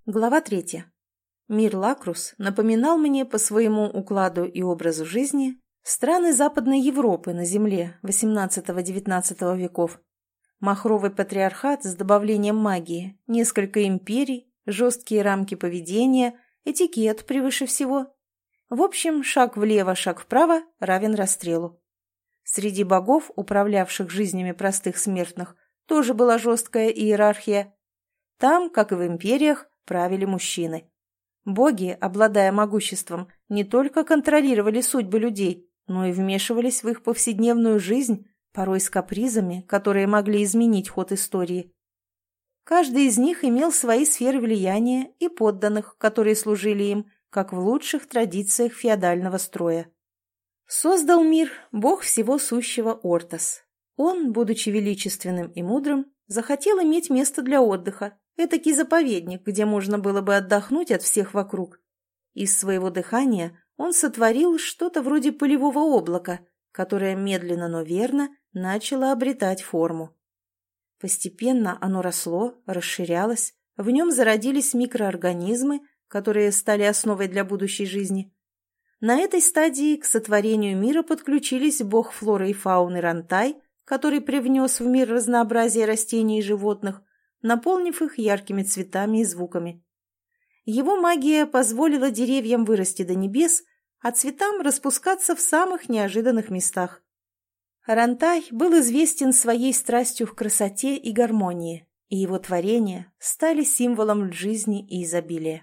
Глава 3. Мир Лакрус напоминал мне по своему укладу и образу жизни страны Западной Европы на земле XVIII-XIX веков. Махровый патриархат с добавлением магии, несколько империй, жесткие рамки поведения, этикет превыше всего. В общем, шаг влево, шаг вправо равен расстрелу. Среди богов, управлявших жизнями простых смертных, тоже была жесткая иерархия. Там, как и в империях, правили мужчины. Боги, обладая могуществом, не только контролировали судьбы людей, но и вмешивались в их повседневную жизнь, порой с капризами, которые могли изменить ход истории. Каждый из них имел свои сферы влияния и подданных, которые служили им, как в лучших традициях феодального строя. Создал мир бог всего сущего Ортос. Он, будучи величественным и мудрым, захотел иметь место для отдыха, этакий заповедник, где можно было бы отдохнуть от всех вокруг. Из своего дыхания он сотворил что-то вроде пылевого облака, которое медленно, но верно начало обретать форму. Постепенно оно росло, расширялось, в нем зародились микроорганизмы, которые стали основой для будущей жизни. На этой стадии к сотворению мира подключились бог флоры и фауны Рантай, который привнес в мир разнообразие растений и животных, наполнив их яркими цветами и звуками. Его магия позволила деревьям вырасти до небес, а цветам распускаться в самых неожиданных местах. Рантай был известен своей страстью к красоте и гармонии, и его творения стали символом жизни и изобилия.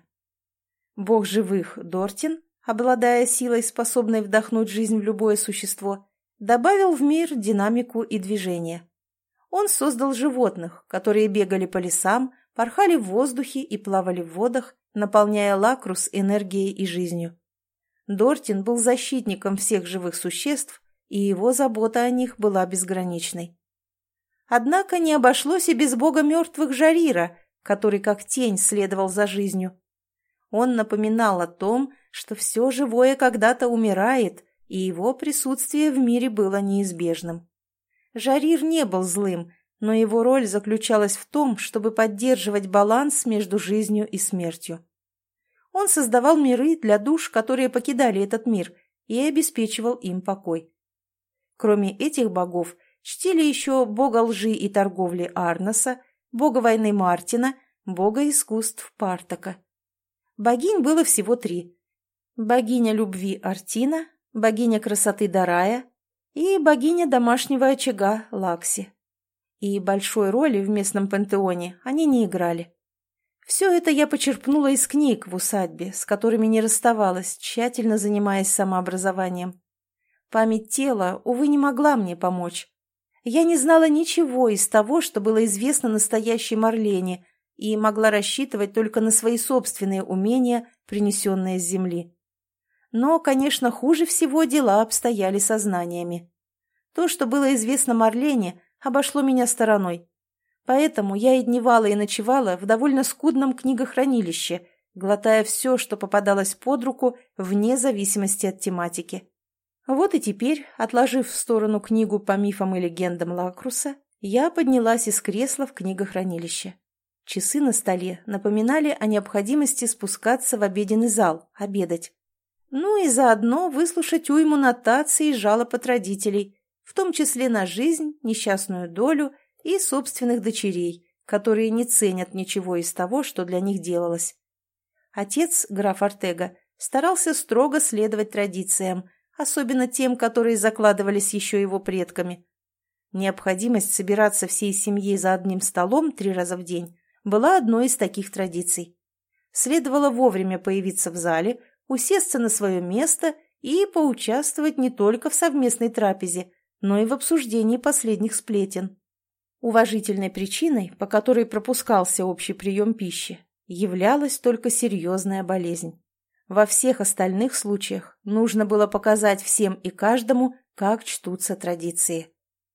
Бог живых Дортин, обладая силой, способной вдохнуть жизнь в любое существо, добавил в мир динамику и движение. Он создал животных, которые бегали по лесам, порхали в воздухе и плавали в водах, наполняя Лакрус энергией и жизнью. Дортин был защитником всех живых существ, и его забота о них была безграничной. Однако не обошлось и без бога мертвых Жарира, который как тень следовал за жизнью. Он напоминал о том, что все живое когда-то умирает, и его присутствие в мире было неизбежным. Жарир не был злым, но его роль заключалась в том, чтобы поддерживать баланс между жизнью и смертью. Он создавал миры для душ, которые покидали этот мир, и обеспечивал им покой. Кроме этих богов, чтили еще бога лжи и торговли Арноса, бога войны Мартина, бога искусств Партака. Богинь было всего 3. Богиня любви Артина, богиня красоты Дарая и богиня домашнего очага Лакси. И большой роли в местном пантеоне они не играли. Все это я почерпнула из книг в усадьбе, с которыми не расставалась, тщательно занимаясь самообразованием. Память тела, увы, не могла мне помочь. Я не знала ничего из того, что было известно настоящей Марлене, и могла рассчитывать только на свои собственные умения, принесенные с земли. Но, конечно, хуже всего дела обстояли со знаниями. То, что было известно Марлене, обошло меня стороной. Поэтому я и дневала, и ночевала в довольно скудном книгохранилище, глотая все, что попадалось под руку, вне зависимости от тематики. Вот и теперь, отложив в сторону книгу по мифам и легендам Лакруса, я поднялась из кресла в книгохранилище. Часы на столе напоминали о необходимости спускаться в обеденный зал, обедать. Ну и заодно выслушать уйму нотаций и жалоб от родителей, в том числе на жизнь, несчастную долю и собственных дочерей, которые не ценят ничего из того, что для них делалось. Отец, граф Ортега, старался строго следовать традициям, особенно тем, которые закладывались еще его предками. Необходимость собираться всей семьей за одним столом 3 раза в день была одной из таких традиций. Следовало вовремя появиться в зале, усесться на свое место и поучаствовать не только в совместной трапезе, но и в обсуждении последних сплетен. Уважительной причиной, по которой пропускался общий прием пищи, являлась только серьезная болезнь. Во всех остальных случаях нужно было показать всем и каждому, как чтутся традиции.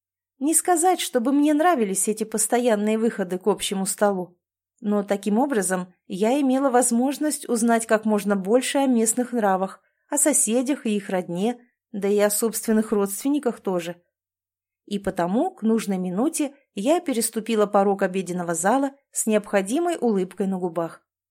Не сказать, чтобы мне нравились эти постоянные выходы к общему столу, но таким образом я имела возможность узнать как можно больше о местных нравах, о соседях и их родне, да и о собственных родственниках тоже. И потому к нужной минуте я переступила порог обеденного зала с необходимой улыбкой на губах.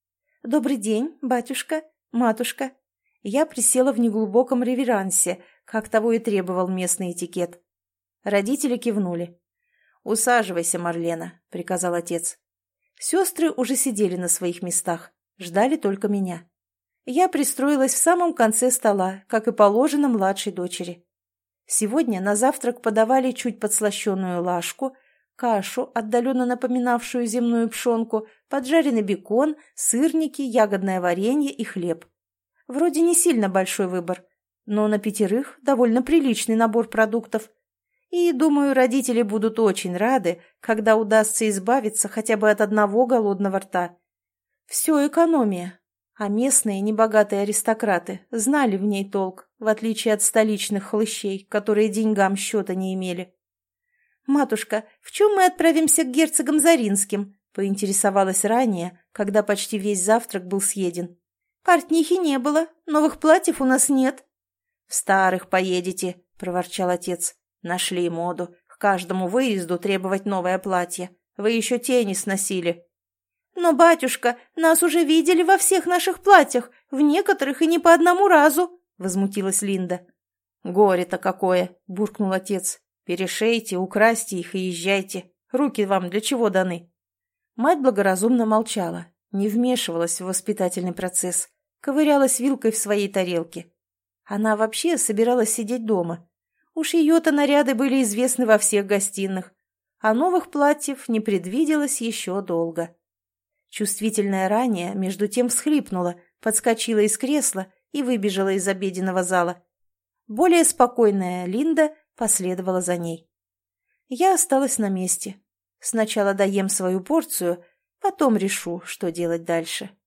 «Добрый день, батюшка, матушка». Я присела в неглубоком реверансе, как того и требовал местный этикет. Родители кивнули. «Усаживайся, Марлена», — приказал отец. Сестры уже сидели на своих местах, ждали только меня. Я пристроилась в самом конце стола, как и положено младшей дочери. Сегодня на завтрак подавали чуть подслащенную лашку, кашу, отдаленно напоминавшую земную пшенку, поджаренный бекон, сырники, ягодное варенье и хлеб. Вроде не сильно большой выбор, но на 5 довольно приличный набор продуктов. И, думаю, родители будут очень рады, когда удастся избавиться хотя бы от одного голодного рта. Все экономия. А местные небогатые аристократы знали в ней толк, в отличие от столичных хлыщей, которые деньгам счета не имели. «Матушка, в чем мы отправимся к герцогам Заринским?» — поинтересовалась ранее, когда почти весь завтрак был съеден. «Портнихи не было, новых платьев у нас нет». «В старых поедете», — проворчал отец. «Нашли моду. К каждому выезду требовать новое платье. Вы еще те не сносили». «Но, батюшка, нас уже видели во всех наших платьях, в некоторых и не по одному разу», — возмутилась Линда. «Горе-то какое!» — буркнул отец. «Перешейте, украсьте их и езжайте. Руки вам для чего даны?» Мать благоразумно молчала, не вмешивалась в воспитательный процесс, ковырялась вилкой в своей тарелке. Она вообще собиралась сидеть дома. Уж ее-то наряды были известны во всех гостиных, а новых платьев не предвиделось еще долго. Чувствительная ранее между тем всхлипнула, подскочила из кресла и выбежала из обеденного зала. Более спокойная Линда последовала за ней. Я осталась на месте. Сначала доем свою порцию, потом решу, что делать дальше.